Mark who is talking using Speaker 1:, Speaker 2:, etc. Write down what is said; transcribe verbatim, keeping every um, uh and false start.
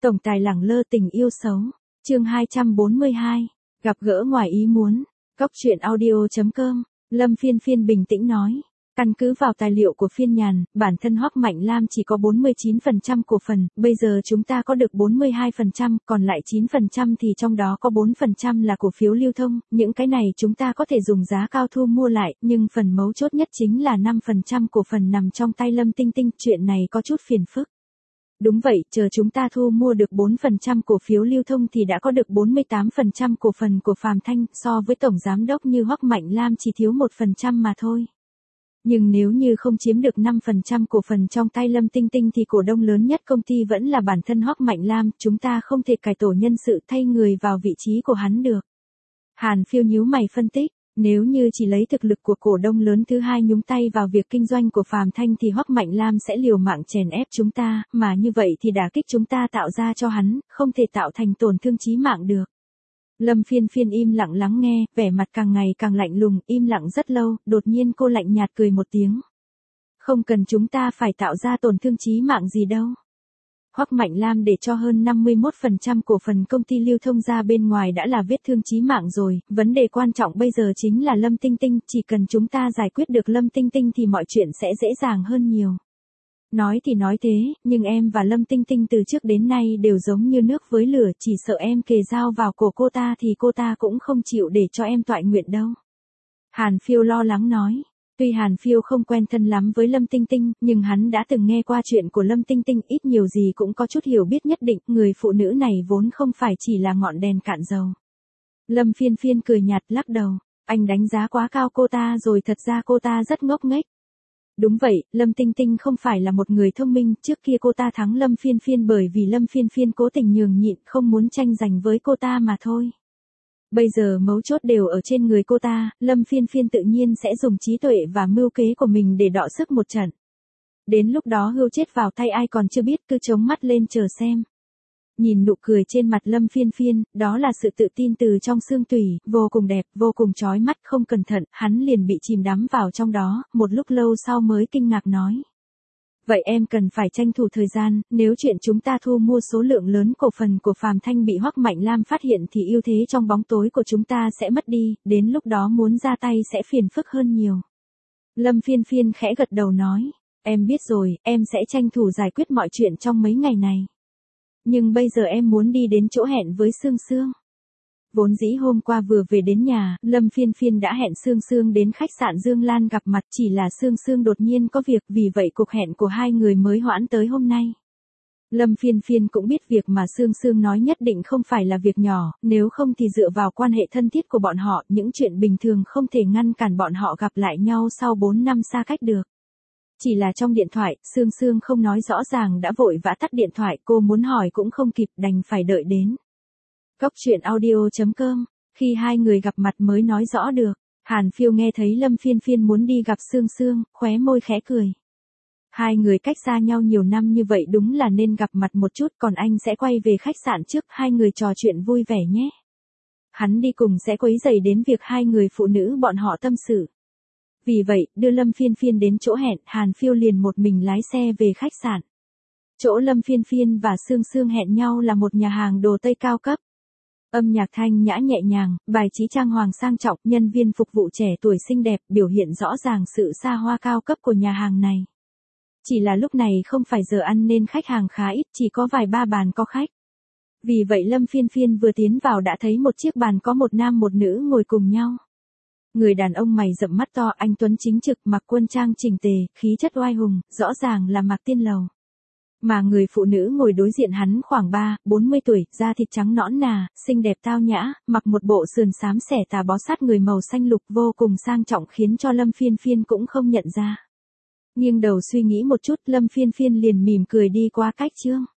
Speaker 1: Tổng tài lẳng lơ tình yêu xấu. Chương hai trăm bốn mươi hai. Gặp gỡ ngoài ý muốn. Góc truyện audio chấm com. Lâm Phiên Phiên bình tĩnh nói. Căn cứ vào tài liệu của Phiên Nhàn, bản thân Hoắc Mạnh Lam chỉ có bốn mươi chín phần trăm cổ phần, bây giờ chúng ta có được bốn mươi hai phần trăm, còn lại chín phần trăm thì trong đó có bốn phần trăm là cổ phiếu lưu thông, những cái này chúng ta có thể dùng giá cao thu mua lại, nhưng phần mấu chốt nhất chính là năm phần trăm cổ phần nằm trong tay Lâm Tinh Tinh, chuyện này có chút phiền phức. Đúng vậy, chờ chúng ta thu mua được bốn phần trăm cổ phiếu lưu thông thì đã có được bốn mươi tám phần trăm cổ phần của Phàm Thanh, so với tổng giám đốc như Hoắc Mạnh Lam chỉ thiếu một phần trăm mà thôi. Nhưng nếu như không chiếm được năm phần trăm cổ phần trong tay Lâm Tinh Tinh thì cổ đông lớn nhất công ty vẫn là bản thân Hoắc Mạnh Lam, chúng ta không thể cải tổ nhân sự thay người vào vị trí của hắn được. Hàn Phiêu nhíu mày phân tích, nếu như chỉ lấy thực lực của cổ đông lớn thứ hai nhúng tay vào việc kinh doanh của Phàm Thanh thì Hoắc Mạnh Lam sẽ liều mạng chèn ép chúng ta, mà như vậy thì đả kích chúng ta tạo ra cho hắn, không thể tạo thành tổn thương chí mạng được. Lâm Phiên Phiên im lặng lắng nghe, vẻ mặt càng ngày càng lạnh lùng, im lặng rất lâu, đột nhiên cô lạnh nhạt cười một tiếng. Không cần chúng ta phải tạo ra tổn thương chí mạng gì đâu. Hoắc Mạnh Lam để cho hơn năm mươi mốt phần trăm cổ phần công ty lưu thông ra bên ngoài đã là vết thương chí mạng rồi, vấn đề quan trọng bây giờ chính là Lâm Tinh Tinh, chỉ cần chúng ta giải quyết được Lâm Tinh Tinh thì mọi chuyện sẽ dễ dàng hơn nhiều. Nói thì nói thế, nhưng em và Lâm Tinh Tinh từ trước đến nay đều giống như nước với lửa, chỉ sợ em kề dao vào cổ cô ta thì cô ta cũng không chịu để cho em toại nguyện đâu. Hàn Phiêu lo lắng nói. Tuy Hàn Phiêu không quen thân lắm với Lâm Tinh Tinh, nhưng hắn đã từng nghe qua chuyện của Lâm Tinh Tinh, ít nhiều gì cũng có chút hiểu biết nhất định, người phụ nữ này vốn không phải chỉ là ngọn đèn cạn dầu. Lâm Phiên Phiên cười nhạt lắc đầu, anh đánh giá quá cao cô ta rồi, thật ra cô ta rất ngốc nghếch. Đúng vậy, Lâm Tinh Tinh không phải là một người thông minh, trước kia cô ta thắng Lâm Phiên Phiên bởi vì Lâm Phiên Phiên cố tình nhường nhịn, không muốn tranh giành với cô ta mà thôi. Bây giờ mấu chốt đều ở trên người cô ta, Lâm Phiên Phiên tự nhiên sẽ dùng trí tuệ và mưu kế của mình để đọ sức một trận. Đến lúc đó hươu chết vào tay ai còn chưa biết, cứ chống mắt lên chờ xem. Nhìn nụ cười trên mặt Lâm Phiên Phiên, đó là sự tự tin từ trong xương tủy, vô cùng đẹp, vô cùng chói mắt, không cẩn thận, hắn liền bị chìm đắm vào trong đó, một lúc lâu sau mới kinh ngạc nói. Vậy em cần phải tranh thủ thời gian, nếu chuyện chúng ta thu mua số lượng lớn cổ phần của Phàm Thanh bị Hoắc Mạnh Lam phát hiện thì ưu thế trong bóng tối của chúng ta sẽ mất đi, đến lúc đó muốn ra tay sẽ phiền phức hơn nhiều. Lâm Phiên Phiên khẽ gật đầu nói, em biết rồi, em sẽ tranh thủ giải quyết mọi chuyện trong mấy ngày này. Nhưng bây giờ em muốn đi đến chỗ hẹn với Sương Sương. Vốn dĩ hôm qua vừa về đến nhà, Lâm Phiên Phiên đã hẹn Sương Sương đến khách sạn Dương Lan gặp mặt, chỉ là Sương Sương đột nhiên có việc, vì vậy cuộc hẹn của hai người mới hoãn tới hôm nay. Lâm Phiên Phiên cũng biết việc mà Sương Sương nói nhất định không phải là việc nhỏ, nếu không thì dựa vào quan hệ thân thiết của bọn họ, những chuyện bình thường không thể ngăn cản bọn họ gặp lại nhau sau bốn năm xa cách được. Chỉ là trong điện thoại, Sương Sương không nói rõ ràng đã vội vã tắt điện thoại, cô muốn hỏi cũng không kịp, đành phải đợi đến. Góc truyện audio chấm com, khi hai người gặp mặt mới nói rõ được. Hàn Phiêu nghe thấy Lâm Phiên Phiên muốn đi gặp Sương Sương, khóe môi khẽ cười. Hai người cách xa nhau nhiều năm như vậy đúng là nên gặp mặt một chút, còn anh sẽ quay về khách sạn trước, hai người trò chuyện vui vẻ nhé. Hắn đi cùng sẽ quấy rầy đến việc hai người phụ nữ bọn họ tâm sự. Vì vậy, đưa Lâm Phiên Phiên đến chỗ hẹn, Hàn Phiêu liền một mình lái xe về khách sạn. Chỗ Lâm Phiên Phiên và Sương Sương hẹn nhau là một nhà hàng đồ Tây cao cấp. Âm nhạc thanh nhã nhẹ nhàng, bài trí trang hoàng sang trọng, nhân viên phục vụ trẻ tuổi xinh đẹp, biểu hiện rõ ràng sự xa hoa cao cấp của nhà hàng này. Chỉ là lúc này không phải giờ ăn nên khách hàng khá ít, chỉ có vài ba bàn có khách. Vì vậy Lâm Phiên Phiên vừa tiến vào đã thấy một chiếc bàn có một nam một nữ ngồi cùng nhau. Người đàn ông mày rậm mắt to, anh tuấn chính trực, mặc quân trang chỉnh tề, khí chất oai hùng, rõ ràng là Mạc Tiên Lầu. Mà người phụ nữ ngồi đối diện hắn khoảng ba, bốn mươi tuổi, da thịt trắng nõn nà, xinh đẹp tao nhã, mặc một bộ sườn xám xẻ tà bó sát người màu xanh lục vô cùng sang trọng khiến cho Lâm Phiên Phiên cũng không nhận ra. Nghiêng đầu suy nghĩ một chút, Lâm Phiên Phiên liền mỉm cười đi qua cách chương.